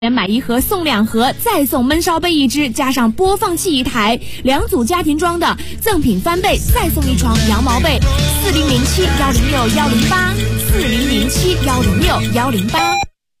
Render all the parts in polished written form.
买1盒送2盒，再送焖烧杯1只，加上播放器1台，2组家庭装的，赠品翻倍，再送1床羊毛被。4007-106-108，4007-106-108。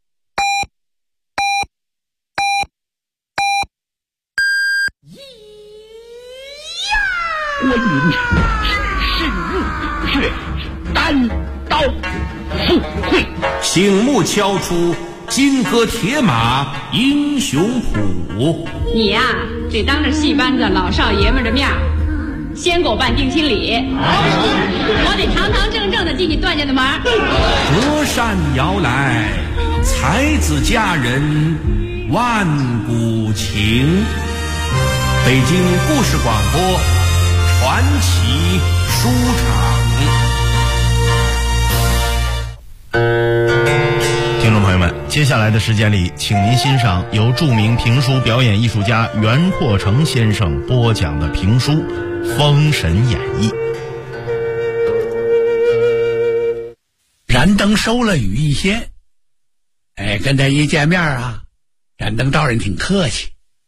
我引世入血，单刀赴会， 醒目敲出金戈铁马英雄谱。 你呀，得当着戏班子老少爷们的面先给我办定亲礼，我得堂堂正正的进你段家的门。 隔山遥来，才子佳人万古情。北京故事广播传奇书场。 听众朋友们，接下来的时间里，请您欣赏由著名评书表演艺术家袁阔成先生播讲的评书《封神演义》。 燃灯收了羽翼仙，跟他一见面啊，燃灯道人挺客气，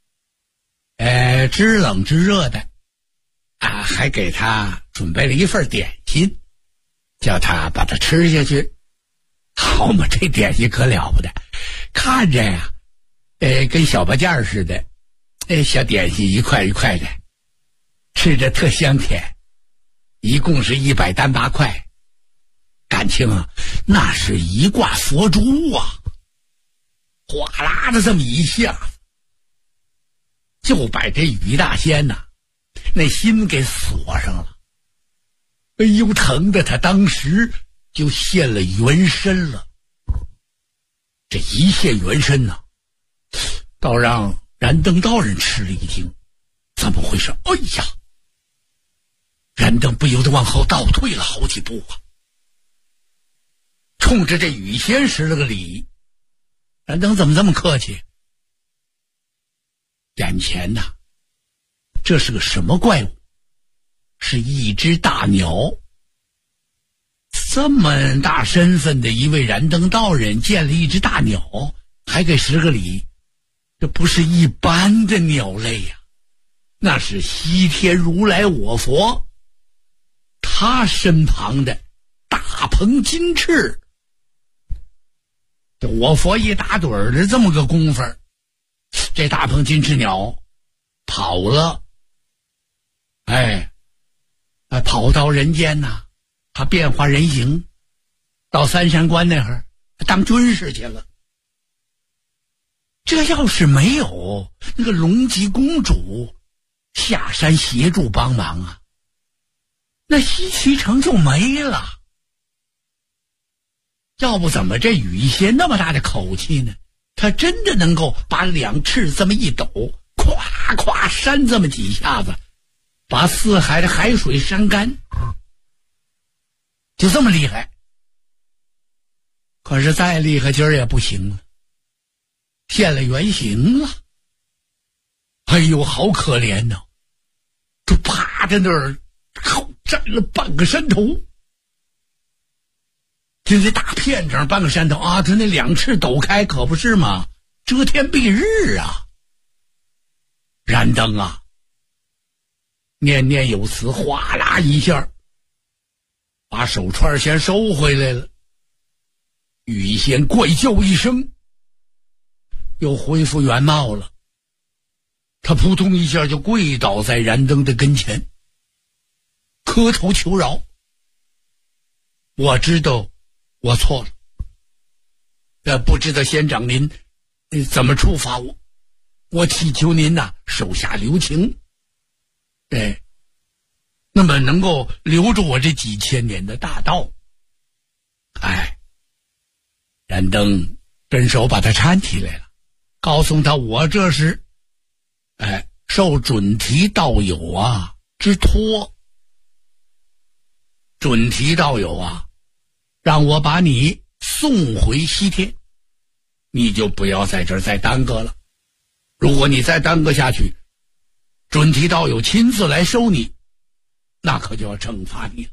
知冷知热的啊，还给他准备了一份点心，叫他把它吃下去。好嘛，这点心可了不得，看着呀，跟小拔件似的，小点心一块一块的，吃着特香甜，一共是108块，感情啊，那是一挂佛珠啊，哗啦的这么一下，就把这于大仙呐，那心给锁上了。哎呦，疼的他当时就现了原身了。这一现原身呢，倒让燃灯道人吃了一惊，怎么回事？哎呀，燃灯不由得往后倒退了好几步啊，冲着这羽仙施了个礼。燃灯怎么这么客气？眼前呐，这是个什么怪物？是一只大鸟。这么大身份的一位燃灯道人见了一只大鸟，还给施个礼，这不是一般的鸟类呀，那是西天如来我佛他身旁的大鹏金翅。这我佛一打盹儿的这么个功夫，这大鹏金翅鸟跑了，跑到人间呐，他变化人形，到三山关那儿当军士去了。这要是没有那个龙吉公主下山协助帮忙啊，那西岐城就没了。要不怎么这羽仙那么大的口气呢？他真的能够把2翅这么一抖，咵咵扇这么几下子，把四海的海水扇干，就这么厉害。可是再厉害今儿也不行了，现了原形了。哎呦，好可怜呐，就趴在那儿站了半个山头，就这大片整半个山头啊，他那2翅抖开可不是吗？遮天蔽日啊。燃灯啊，念念有词，哗啦一下把手串先收回来了。羽仙怪叫一声，又恢复原貌了。他扑通一下就跪倒在燃灯的跟前，磕头求饶。我知道我错了，不知道仙长您怎么处罚我，我祈求您呐，手下留情，那么能够留住我这几千年的大道。燃灯伸手把他搀起来了，告诉他我这是受准提道友啊之托。准提道友啊，让我把你送回西天，你就不要在这儿再耽搁了。如果你再耽搁下去，准提道友亲自来收你，那可就要惩罚你了。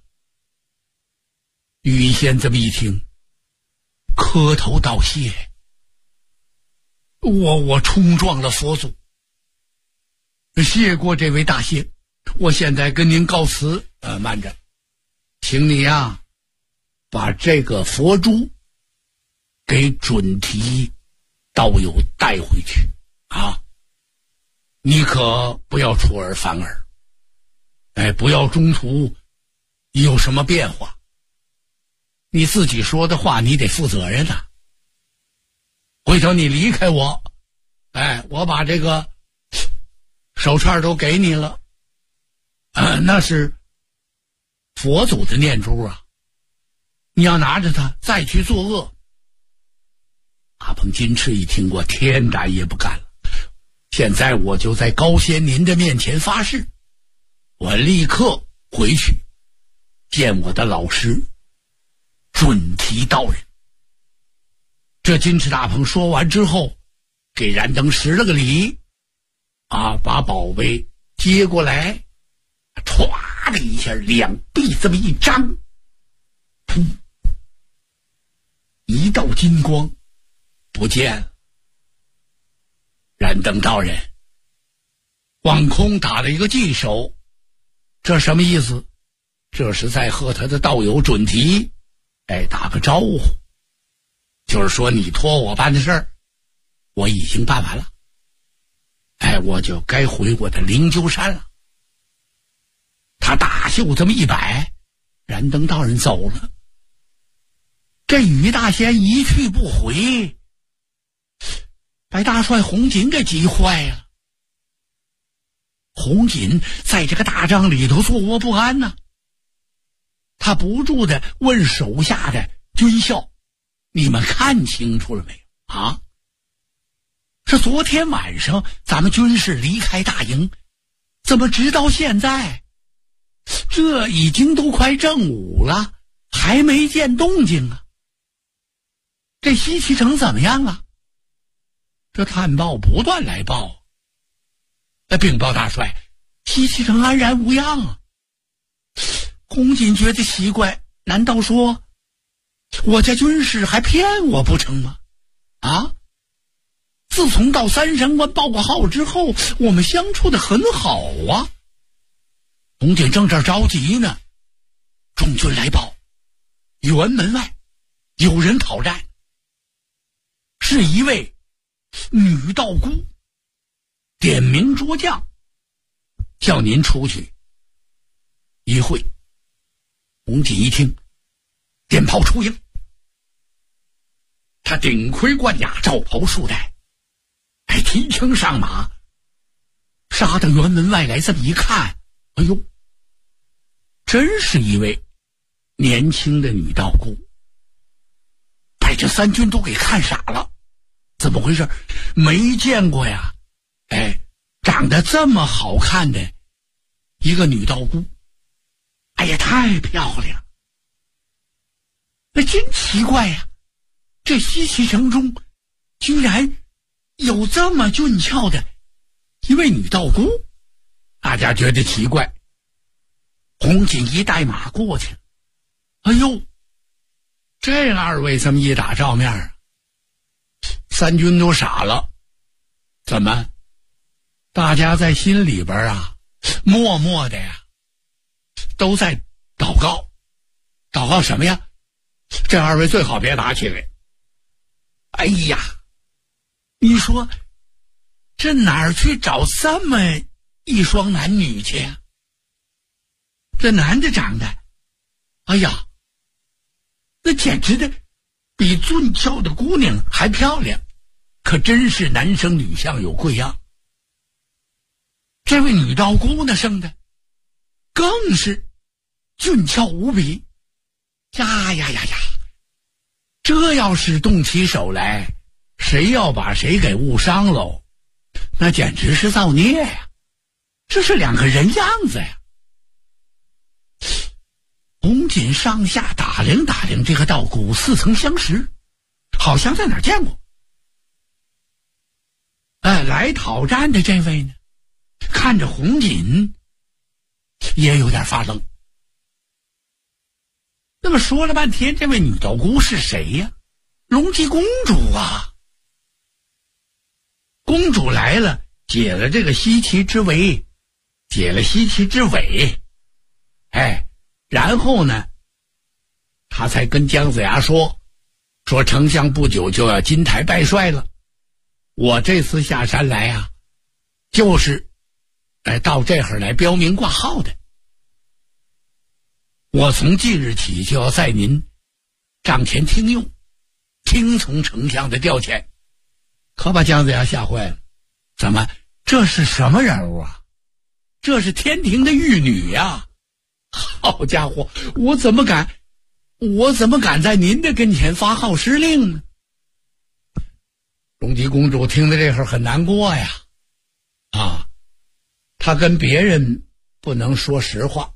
羽仙这么一听，磕头道谢。 我冲撞了佛祖，谢过这位大仙，我现在跟您告辞。慢着，请你呀，把这个佛珠给准提道友带回去啊！你可不要出尔反尔，不要中途有什么变化。你自己说的话，你得负责任呐。回头你离开我，我把这个手串都给你了，那是佛祖的念珠啊，你要拿着它再去作恶。阿鹏金翅一听过，天然也不干了。现在我就在高仙您的面前发誓，我立刻回去见我的老师准提道人。这金翅大鹏说完之后，给燃灯施了个礼，把宝贝接过来，歘的一下，两臂这么一张，噗，一道金光不见了。燃灯道人往空打了一个髻手，这什么意思？这是在和他的道友准提打个招呼，就是说你托我办的事儿我已经办完了，我就该回我的灵鹫山了。他大袖这么一摆，燃灯道人走了。这于大仙一去不回，把大帅红锦给急坏了。红锦在这个大帐里头坐卧不安呢，他不住的问手下的军校，你们看清楚了没有啊？是昨天晚上咱们军士离开大营，怎么直到现在这已经都快正午了，还没见动静啊？这西岐城怎么样啊？这探报不断来报，禀报大帅，西岐城安然无恙啊。红锦觉得奇怪，难道说我家军士还骗我不成吗？自从到三山关报过号之后，我们相处得很好啊。红锦正这着急呢，众军来报，辕门外有人讨战，是一位女道姑，点名捉将，叫您出去一会。红锦一听，电炮出营，他顶盔贯甲，罩袍束带，提枪上马，杀到辕门外来。这么一看，哎呦，真是一位年轻的女道姑，把这三军都给看傻了。怎么回事？没见过呀，长得这么好看的一个女道姑，太漂亮，那真奇怪呀。这西岐城中居然有这么俊俏的一位女道姑，大家觉得奇怪。红锦一带马过去，哎呦，这二位这么一打照面，三军都傻了。怎么？大家在心里边默默的都在祷告。祷告什么呀？这二位最好别打起来。哎呀，你说这哪儿去找这么一双男女去呀？这男的长得，哎呀，那简直的比俊俏的姑娘还漂亮，可真是男生女相有贵样。这位女道姑呢，生的更是俊俏无比。呀，这要是动起手来，谁要把谁给误伤喽，那简直是造孽呀！这是两个人样子呀。红锦上下打量打量这个道姑，似曾相识，好像在哪儿见过。来讨战的这位呢，看着红锦也有点发愣。那么说了半天，这位女道姑是谁呀？龙姬公主啊。 公主来了，解了这个西岐之围，然后呢，他才跟姜子牙说丞相不久就要金台拜帅了，我这次下山来啊，就是到这会儿来标明挂号的。我从即日起就要在您帐前听用，听从丞相的调遣。可把姜子牙吓坏了，怎么这是什么人物啊？这是天庭的玉女呀！好家伙，我怎么敢在您的跟前发号施令呢？荣姬公主听到这会儿很难过呀，她跟别人不能说实话，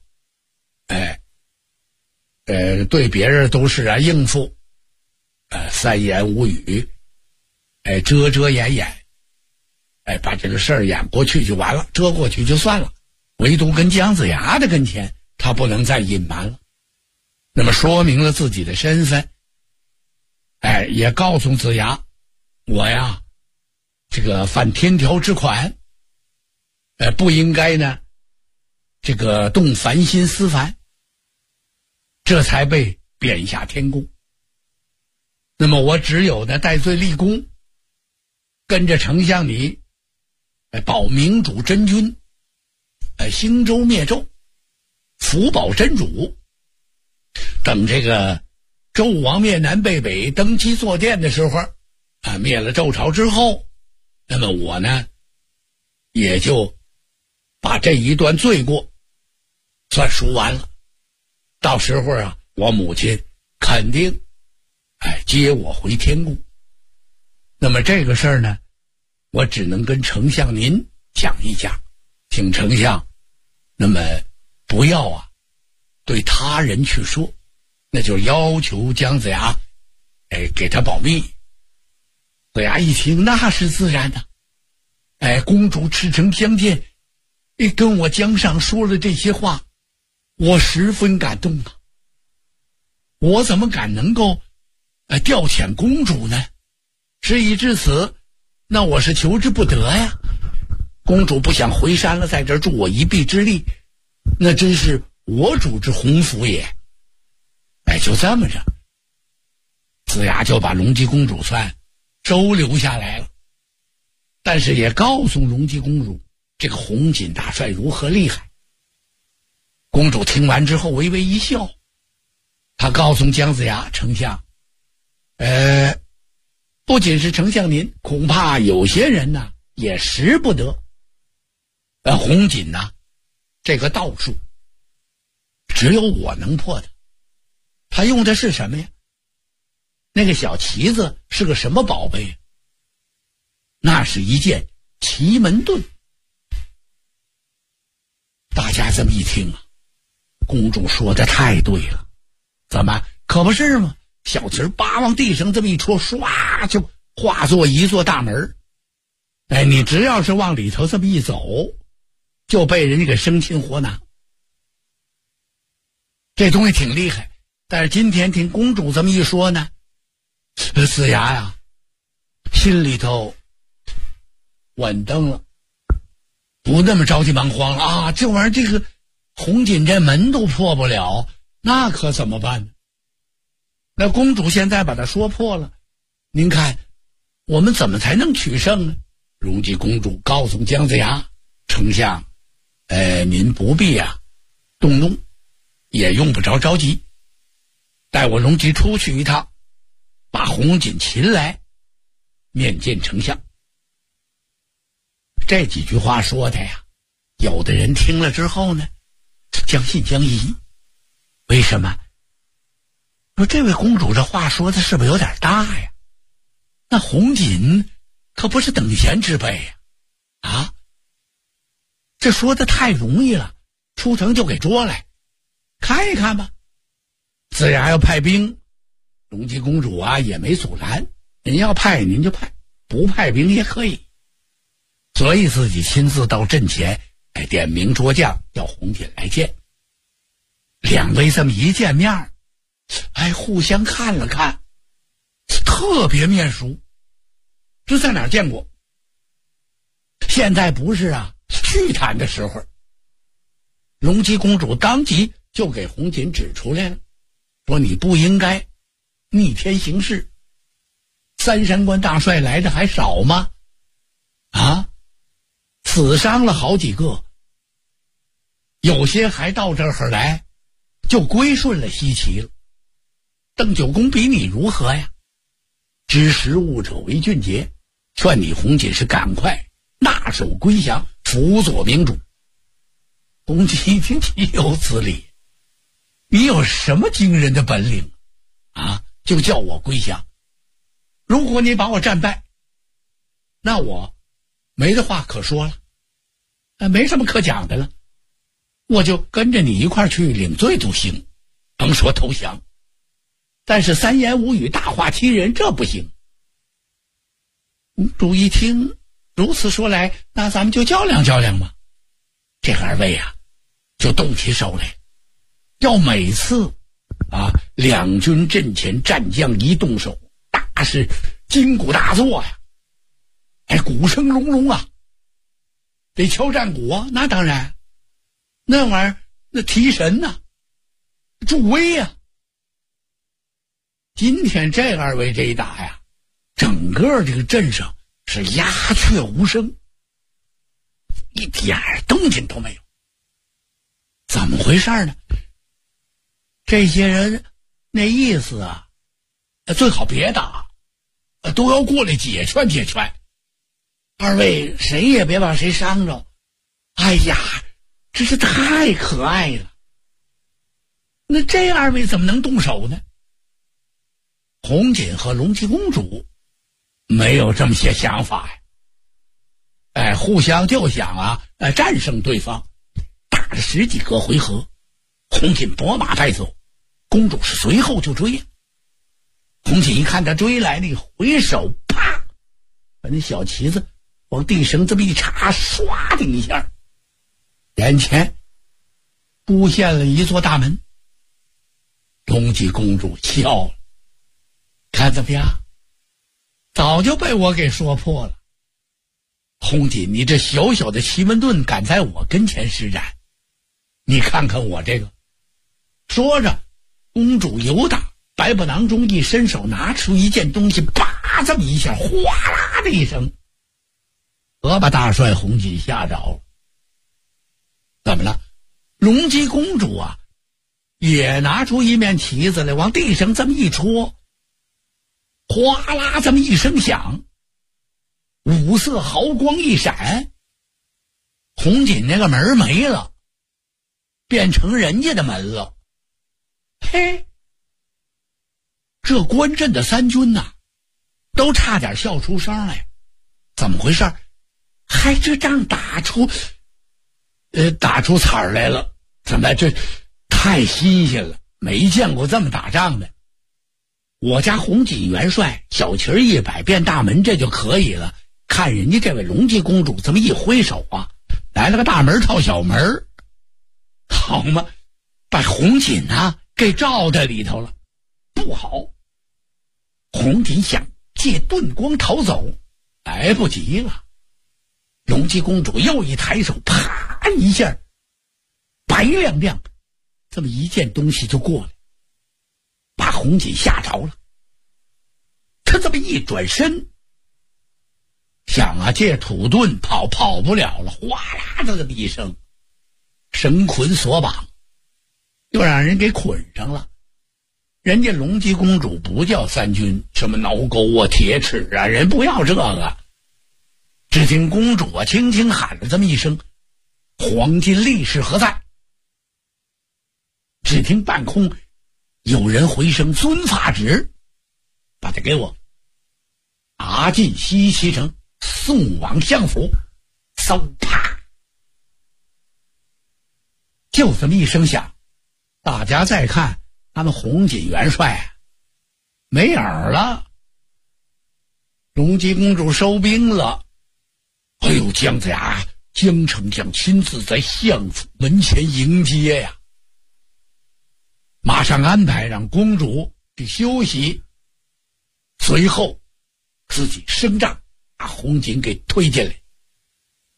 对别人都是应付，三言五语，遮遮掩掩，把这个事儿演过去就完了，遮过去就算了，唯独跟姜子牙的跟前，他不能再隐瞒了。那么说明了自己的身份，也告诉子牙，我呀，这个犯天条之款，不应该呢，这个动凡心思凡，这才被贬下天宫。那么我只有呢戴罪立功，跟着丞相你，保明主真君，兴周灭纣，福保真主。等这个纣王灭南背北登基坐殿的时候，灭了纣朝之后，那么我呢也就把这一段罪过算赎完了。到时候啊，我母亲肯定接我回天宫。那么这个事儿呢，我只能跟丞相您讲一讲，请丞相那么不要对他人去说，那就要求姜子牙给他保密。子牙一听，那是自然的，公主赤诚相见，跟我姜上说了这些话，我十分感动啊！我怎么敢能够调遣公主呢？事已至此，那我是求之不得呀。公主不想回山了，在这儿助我一臂之力，那真是我主之鸿福也。就这么着，子牙就把荣姬公主算收留下来了，但是也告诉荣姬公主这个红锦大帅如何厉害。公主听完之后微微一笑，她告诉姜子牙，丞相，不仅是丞相您，恐怕有些人呢也识不得红锦呐这个道术，只有我能破的。他用的是什么呀？那个小旗子是个什么宝贝？那是一件奇门盾。大家这么一听啊，公主说的太对了，怎么可不是吗？小旗叭往地上这么一戳，唰就化作一座大门。你只要是往里头这么一走，就被人家给生擒活拿。这东西挺厉害，但是今天听公主这么一说呢，子牙呀心里头稳当了，不那么着急忙慌了啊！这玩意儿这个红锦这门都破不了，那可怎么办呢？那公主现在把它说破了，您看我们怎么才能取胜呢？荣姬公主告诉姜子牙，丞相您不必动怒，也用不着着急，带我荣姬出去一趟，把红锦擒来，面见丞相。这几句话说的呀，有的人听了之后呢将信将疑。为什么？说这位公主这话说的是不是有点大呀？那红锦可不是等闲之辈呀！这说的太容易了，出城就给捉来看一看吧。子牙要派兵，荣姬公主也没阻拦，您要派您就派，不派兵也可以。所以自己亲自到阵前点名捉将，要红锦来见。两位这么一见面，互相看了看，特别面熟，这在哪儿见过？ 现在不是啊续谈的时候。隆基公主当即就给红锦指出来了，说你不应该逆天行事。三山关大帅来的还少吗？啊，死伤了好几个，有些还到这儿来就归顺了西岐了。邓九公比你如何呀？知时务者为俊杰，劝你红锦是赶快纳首归降，辅佐明主。红锦一听，岂有此理，你有什么惊人的本领啊？就叫我归降？如果你把我战败，那我没的话可说了，没什么可讲的了，我就跟着你一块去领罪就行，甭说投降。但是三言五语大话欺人，这不行。公主一听，如此说来，那咱们就较量较量吧。这二位啊，就动起手来，要每次两军阵前战将一动手，大是筋骨大作呀，鼓声隆隆啊，得敲战鼓啊，那当然，那玩意儿那提神呐，助威呀。今天这二位这一打呀，整个这个阵上是鸦雀无声，一点动静都没有。怎么回事呢？这些人那意思啊，最好别打，都要过来解劝解劝。二位谁也别把谁伤着。哎呀，这是太可爱了。那这二位怎么能动手呢？红锦和隆基公主没有这么些想法呀，互相就想战胜对方。打了十几个回合，红锦拨马败走，公主是随后就追。红锦一看他追来，那个回手啪，把那小旗子往地绳这么一插，唰的一下，眼前出现了一座大门。隆基公主笑了，看怎么样？早就被我给说破了。红锦，你这小小的奇门遁敢在我跟前施展，你看看我这个。说着，公主由打百宝囊中一伸手，拿出一件东西，啪这么一下，哗啦的一声，可把大帅红锦吓着了。怎么了？隆基公主啊，也拿出一面旗子来，往地上这么一戳，哗啦这么一声响，五色毫光一闪，红锦那个门没了，变成人家的门了。嘿，这关阵的三军呐，都差点笑出声来。怎么回事？还这仗打出彩来了？怎么这太新鲜了，没见过这么打仗的。我家红锦元帅小旗一摆，变大门，这就可以了。看人家这位隆基公主这么一挥手啊，来了个大门套小门，好嘛，把红锦给罩在里头了。不好，红锦想借遁光逃走，来不及了。隆基公主又一抬手，啪一下，白亮亮这么一件东西就过来，把红锦吓着了。他这么一转身，想借土遁跑不了了，哗啦的这么一声，绳捆索绑，又让人给捆上了。人家隆基公主不叫三军，什么挠钩啊、铁齿啊，人不要这个。只听公主轻轻喊了这么一声：“黄金力士何在？”只听半空有人回声：“遵法旨，把他给我拿进西岐城，送往相府。”嗖啪，就这么一声响，大家再看他们红锦元帅没影儿了。隆基公主收兵了。哎呦，姜子牙姜丞相亲自在相府门前迎接呀，马上安排让公主去休息，随后自己升帐把红锦给推进来。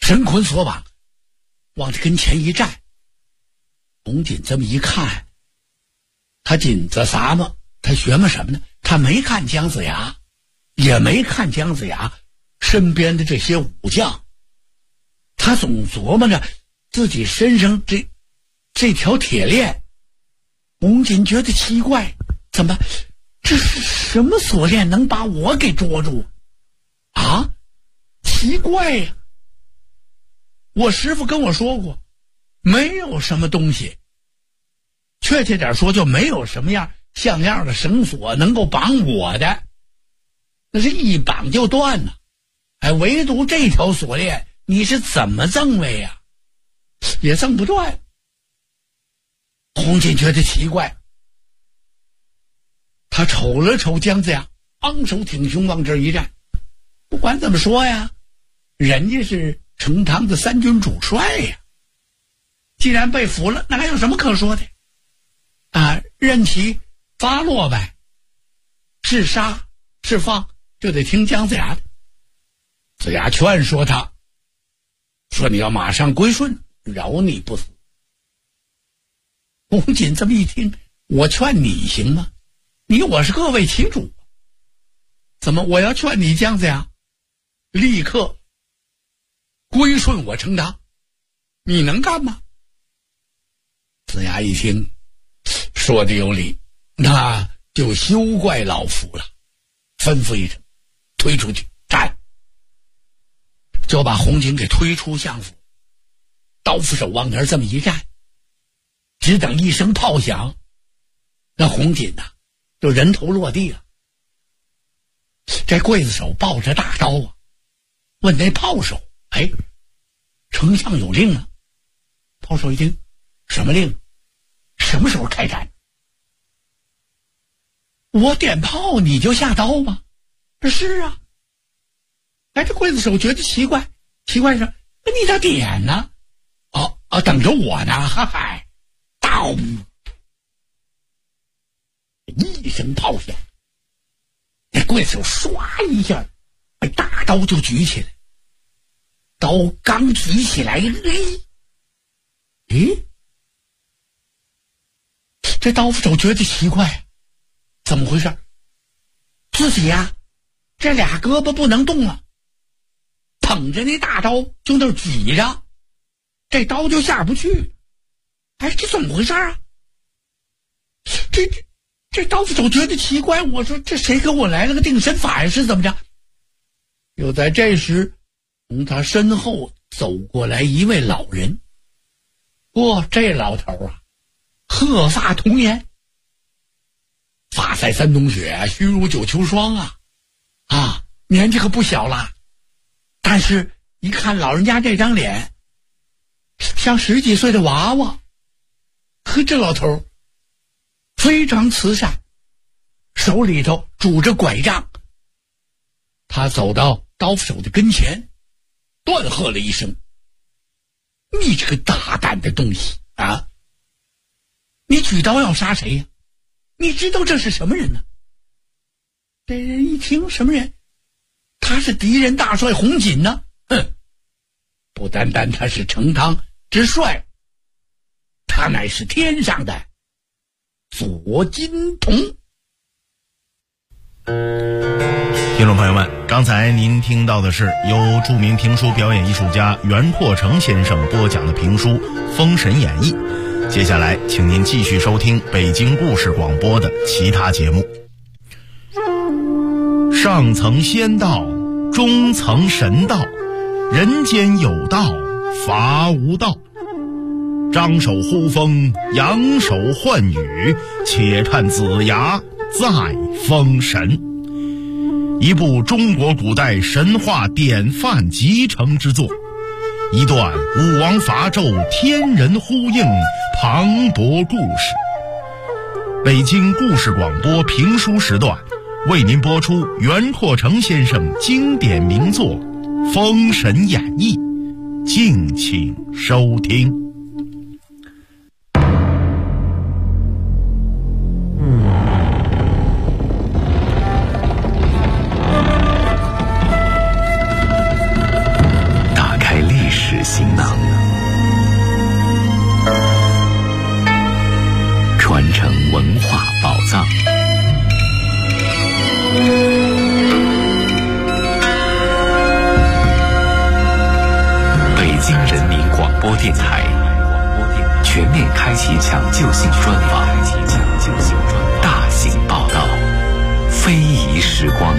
绳捆索绑，往他跟前一站。红锦这么一看，他紧着啥嘛？他学么什么呢？他没看姜子牙，也没看姜子牙身边的这些武将，他总琢磨着自己身上这条铁链。红锦觉得奇怪，怎么这是什么锁链能把我给捉住啊？奇怪呀！我师父跟我说过，没有什么东西，确切点说，就没有什么像样的绳索能够绑我的，那是一绑就断了。唯独这条锁链，你是怎么挣为呀？也挣不断。红锦觉得奇怪，他瞅了瞅姜子牙，昂首挺胸往这一站。不管怎么说呀，人家是成汤的三军主帅呀，既然被俘了，那还有什么可说的啊？任其发落呗，是杀是放就得听姜子牙的。子牙劝说他，说你要马上归顺，饶你不死。红锦这么一听，我劝你行吗？我是各为其主，怎么我要劝你姜子牙立刻归顺我成汤，你能干吗？子牙一听，说的有理，那就休怪老夫了，吩咐一声，推出去站，就把红锦给推出相府。刀斧手往那儿这么一站，只等一声炮响，那红锦呐就人头落地了。这刽子手抱着大刀啊，问那炮手，丞相有令啊？炮手一听，什么令？什么时候开战？我点炮你就下刀吗？是啊。这刽子手觉得奇怪说，你咋点呢？等着我呢，嗨，刀！一声炮响，那刽子手唰一下，大刀就举起来。刀刚举起来，这刀斧手觉得奇怪，怎么回事？自己呀，这俩胳膊不能动了，捧着那大刀就那举着，这刀就下不去。这怎么回事啊？这刀斧手觉得奇怪，我说这谁给我来了个定身法呀？是怎么着？又在这时，从他身后走过来一位老人。这老头啊，鹤发童颜，发塞三冬雪，须如九秋霜啊，年纪可不小了。但是一看老人家这张脸，像10几岁的娃娃。这老头非常慈善，手里头拄着拐杖。他走到刀斧手的跟前，断喝了一声：“你这个大胆的东西啊！你举刀要杀谁呀？你知道这是什么人呢？”这人一听什么人？他是敌人大帅红锦呢。不单单他是成汤之帅，他乃是天上的左金童。 听众朋友们，刚才您听到的是由著名评书表演艺术家袁阔成先生播讲的评书《封神演义》。接下来请您继续收听北京故事广播的其他节目。上层仙道，中层神道，人间有道，伐无道。张手呼风，扬手唤雨，且看子牙再封神。一部中国古代神话典范集成之作，一段武王伐纣天人呼应磅礴故事。北京故事广播评书时段为您播出袁阔成先生经典名作《封神演义》，敬请收听。 播电台全面开启抢救性专访，大型报道，非遗时光。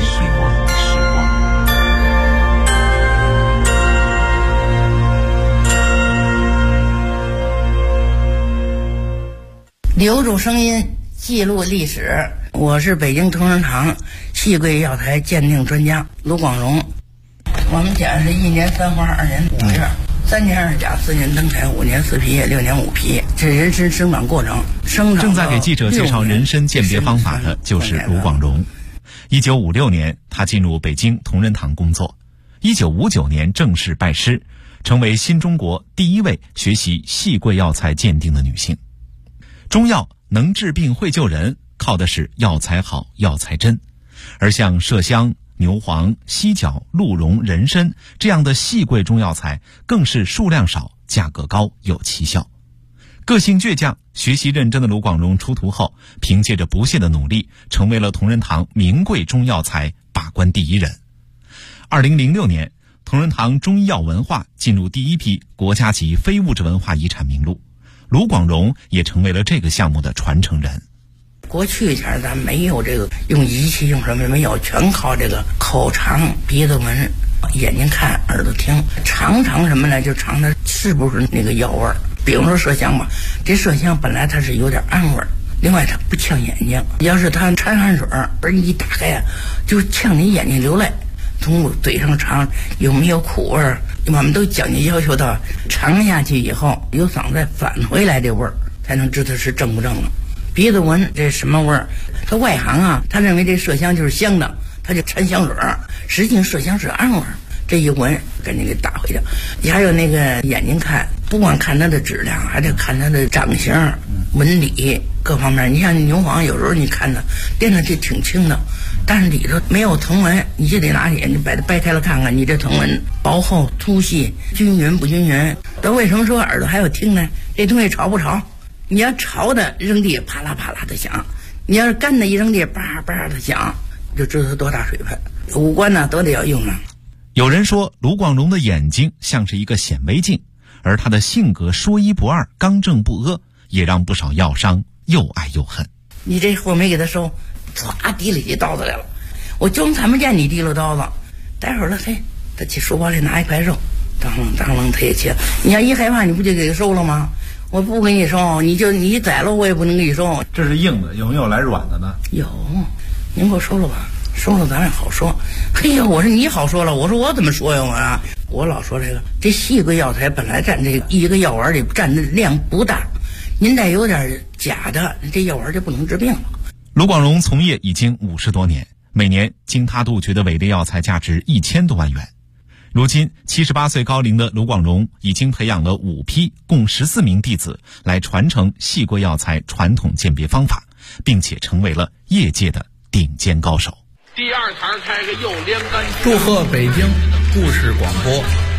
留住声音，记录历史。我是北京同仁堂戏桂药材鉴定专家卢广荣。我们家是1年3花2年5月，3年2甲4年登台5年4皮6年5皮，这人参生长过程。 正在给记者介绍人参鉴别方法的就是卢广荣。1956年，他进入北京同仁堂工作。1959年正式拜师，成为新中国第1位学习戏桂药材鉴定的女性。中药能治病会救人，靠的是药材好药材真，而像麝香、牛黄、犀角、鹿茸、人参这样的细贵中药材更是数量少、价格高、有奇效。个性倔强、学习认真的卢广荣出徒后，凭借着不懈的努力，成为了同仁堂名贵中药材把关第1人。2006年，同仁堂中医药文化进入第1批国家级非物质文化遗产名录，卢广荣也成为了这个项目的传承人。 过去前咱没有这个用仪器用什么没有，全靠这个口尝、鼻子闻、眼睛看、耳朵听，尝什么呢？就尝它是不是那个药味儿。比如说麝香吧，这麝香本来它是有点暗味儿，另外它不呛眼睛，要是它掺汗水而你一打开啊，就呛你眼睛流泪。从嘴上尝有没有苦味儿，我们都讲究要求到尝下去以后由嗓子再返回来这味儿，才能知道是正不正了。鼻子闻这什么味儿？他外行啊，他认为这麝香就是香的，他就掺香水儿，实际上麝香是暗味儿。这一闻赶紧给打回去。还有那个眼睛看，不光看它的质量，还得看它的长相、纹理各方面。你像牛黄，有时候你看它掂上去挺轻的，但是里头没有藤纹，你就得拿眼睛把它掰开了看看，你这藤纹薄厚、粗细、均匀不均匀。那为什么说耳朵还有听呢？这东西潮不潮？你要潮的扔地啪啦啪啦的响，你要是干的一扔地叭叭的响，就知道它多大水分。五官呢都得要用上。 有人说卢广荣的眼睛像是一个显微镜，而他的性格说一不二、刚正不阿，也让不少药商又爱又恨。 你这货没给他收，唰提里起刀子来了，我就看不见你提了刀子，待会儿了他去书包里拿一块肉，当啷他也切。你要一害怕，你不就给他收了吗？我不给你收，你宰了我也不能给你收。 这是硬的，有没有来软的呢？ 有，您给我收了吧，收了咱俩好说。嘿呀，我说你好说了，我说我怎么说呀我老说这细桂药材本来占这一个药丸里占的量不大，您再有点假的，这药丸就不能治病了。 卢广荣从业已经50多年，每年经他杜绝的伪劣药材价值1000多万元。如今78岁高龄的卢广荣已经培养了5批共14名弟子来传承细桂药材传统鉴别方法，并且成为了业界的顶尖高手。 第2台开个右连杆。 祝贺北京故事广播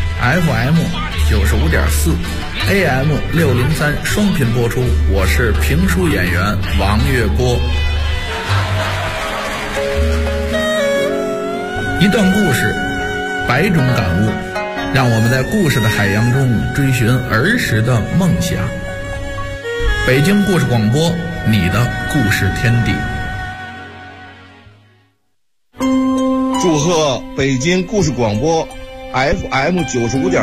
FM 95.4 AM 603双频播出，我是评书演员王月波。一段故事，百种感悟，让我们在故事的海洋中追寻儿时的梦想。北京故事广播，你的故事天地。 祝贺北京故事广播 FM 95.4